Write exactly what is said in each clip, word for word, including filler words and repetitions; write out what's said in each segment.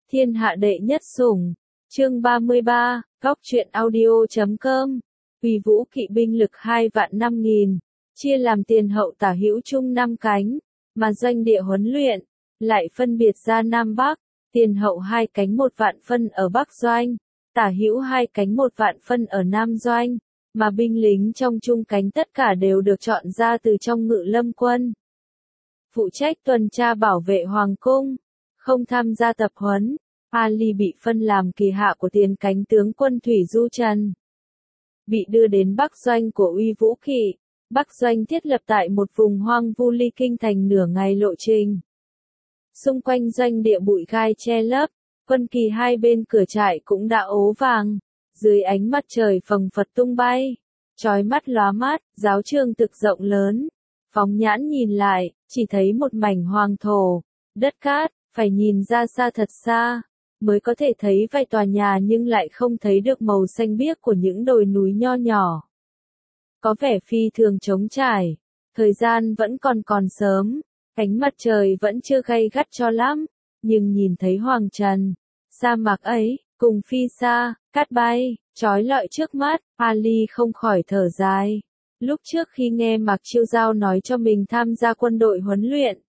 Thiên hạ đệ nhất sủng. Chương ba mươi ba, Góc truyện audio chấm com. Uy Vũ kỵ binh lực hai vạn năm nghìn, chia làm tiền hậu tả hữu trung năm cánh, mà doanh địa huấn luyện lại phân biệt ra Nam Bắc, tiền hậu hai cánh một vạn phân ở Bắc doanh, tả hữu hai cánh một vạn phân ở Nam doanh, mà binh lính trong trung cánh tất cả đều được chọn ra từ trong Ngự Lâm quân. Phụ trách tuần tra bảo vệ hoàng cung, không tham gia tập huấn. Ali bị phân làm kỳ hạ của tiền cánh tướng quân Thủy Du Trần. Bị đưa đến Bắc doanh của Uy Vũ kỵ. Bắc doanh thiết lập tại một vùng hoang vu ly kinh thành nửa ngày lộ trình. Xung quanh doanh địa bụi gai che lấp, quân kỳ hai bên cửa trại cũng đã ố vàng. Dưới ánh mặt trời phồng phật tung bay, chói mắt lóa mắt, giáo trường thực rộng lớn. Phóng nhãn nhìn lại, chỉ thấy một mảnh hoàng thổ, đất cát, phải nhìn ra xa thật xa, mới có thể thấy vài tòa nhà nhưng lại không thấy được màu xanh biếc của những đồi núi nho nhỏ. Có vẻ phi thường trống trải, thời gian vẫn còn còn sớm, ánh mặt trời vẫn chưa gay gắt cho lắm, nhưng nhìn thấy hoàng trần, sa mạc ấy, cùng phi xa, cát bay, chói lọi trước mắt, Ali không khỏi thở dài. Lúc trước khi nghe Mạc Chiêu Giao nói cho mình tham gia quân đội huấn luyện,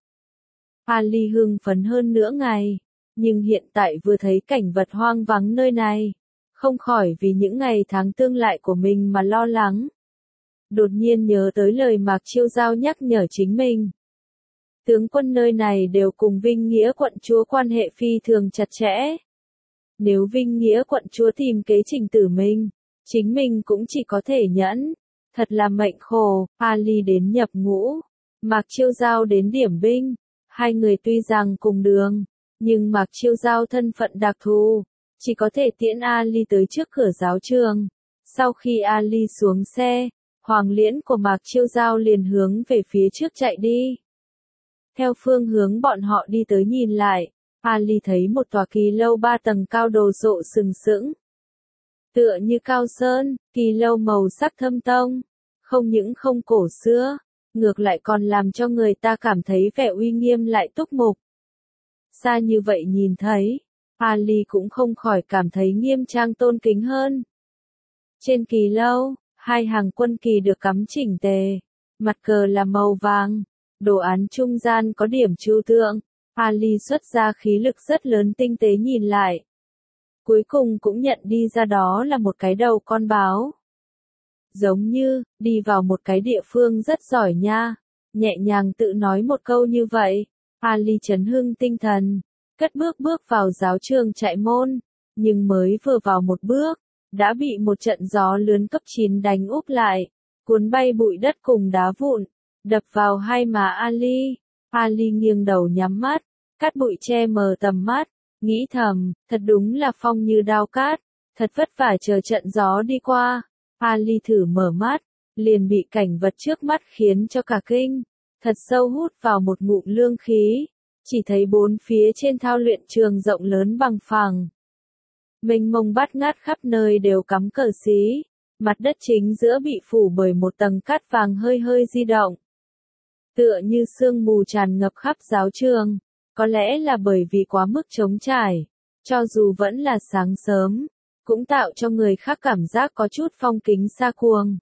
Ali hưng phấn hơn nửa ngày, nhưng hiện tại vừa thấy cảnh vật hoang vắng nơi này, không khỏi vì những ngày tháng tương lai của mình mà lo lắng. Đột nhiên nhớ tới lời Mạc Chiêu Giao nhắc nhở chính mình. Tướng quân nơi này đều cùng Vinh Nghĩa quận chúa quan hệ phi thường chặt chẽ. Nếu Vinh Nghĩa quận chúa tìm kế trình tử mình, chính mình cũng chỉ có thể nhẫn. Thật là mệnh khổ. Ali đến nhập ngũ, Mạc Chiêu Giao đến điểm binh. Hai người tuy rằng cùng đường, nhưng Mạc Chiêu Giao thân phận đặc thù, chỉ có thể tiễn Ali tới trước cửa giáo trường. Sau khi Ali xuống xe, Hoàng Liễn của Mạc Chiêu Giao liền hướng về phía trước chạy đi. Theo phương hướng bọn họ đi tới nhìn lại, Ali thấy một tòa kỳ lâu ba tầng cao đồ sộ sừng sững. Tựa như cao sơn, kỳ lâu màu sắc thâm tông, không những không cổ xưa, ngược lại còn làm cho người ta cảm thấy vẻ uy nghiêm lại túc mục. Xa như vậy nhìn thấy, Ali cũng không khỏi cảm thấy nghiêm trang tôn kính hơn. Trên kỳ lâu, hai hàng quân kỳ được cắm chỉnh tề, mặt cờ là màu vàng, đồ án trung gian có điểm trừu tượng. Ali xuất ra khí lực rất lớn tinh tế nhìn lại. Cuối cùng cũng nhận đi ra đó là một cái đầu con báo. Giống như, đi vào một cái địa phương rất giỏi nha. Nhẹ nhàng tự nói một câu như vậy, Ali chấn hưng tinh thần, cất bước bước vào giáo trường chạy môn, nhưng mới vừa vào một bước, đã bị một trận gió lớn cấp chín đánh úp lại, cuốn bay bụi đất cùng đá vụn, đập vào hai má Ali. Ali nghiêng đầu nhắm mắt, cát bụi che mờ tầm mắt, nghĩ thầm, thật đúng là phong như đao cát, thật vất vả chờ trận gió đi qua. Ali thử mở mắt, liền bị cảnh vật trước mắt khiến cho cả kinh, thật sâu hút vào một ngụm lương khí, chỉ thấy bốn phía trên thao luyện trường rộng lớn bằng phẳng. Mênh mông bát ngát khắp nơi đều cắm cờ xí, mặt đất chính giữa bị phủ bởi một tầng cát vàng hơi hơi di động. Tựa như sương mù tràn ngập khắp giáo trường, có lẽ là bởi vì quá mức trống trải, cho dù vẫn là sáng sớm, cũng tạo cho người khác cảm giác có chút phong kính xa cuồng.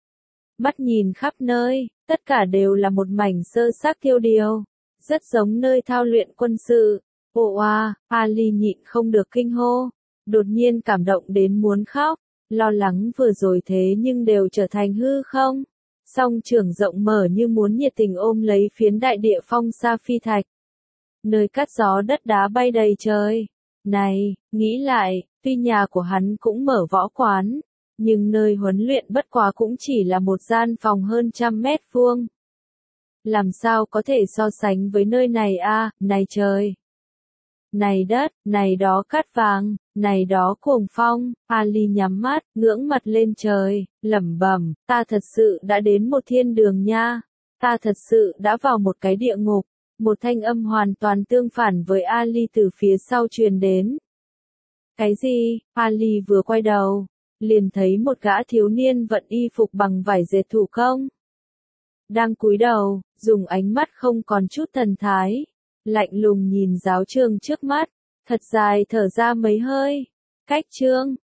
Mắt nhìn khắp nơi, tất cả đều là một mảnh sơ xác tiêu điều, rất giống nơi thao luyện quân sự. Ồ à, Ali nhịn không được kinh hô, đột nhiên cảm động đến muốn khóc, lo lắng vừa rồi thế nhưng đều trở thành hư không. Song trường rộng mở như muốn nhiệt tình ôm lấy phiến đại địa phong sa phi thạch. Nơi cát gió đất đá bay đầy trời. Này, nghĩ lại, tuy nhà của hắn cũng mở võ quán, nhưng nơi huấn luyện bất quá cũng chỉ là một gian phòng hơn trăm mét vuông. Làm sao có thể so sánh với nơi này a, à, này trời, này đất, này đó cát vàng, này đó cuồng phong. Ali nhắm mắt, ngưỡng mặt lên trời, lẩm bẩm, ta thật sự đã đến một thiên đường nha, ta thật sự đã vào một cái địa ngục. Một thanh âm hoàn toàn tương phản với Ali từ phía sau truyền đến. Cái gì? Ali vừa quay đầu, liền thấy một gã thiếu niên vận y phục bằng vải dệt thủ công. Đang cúi đầu, dùng ánh mắt không còn chút thần thái, lạnh lùng nhìn giáo trường trước mắt, Thật dài thở ra mấy hơi. Cách chương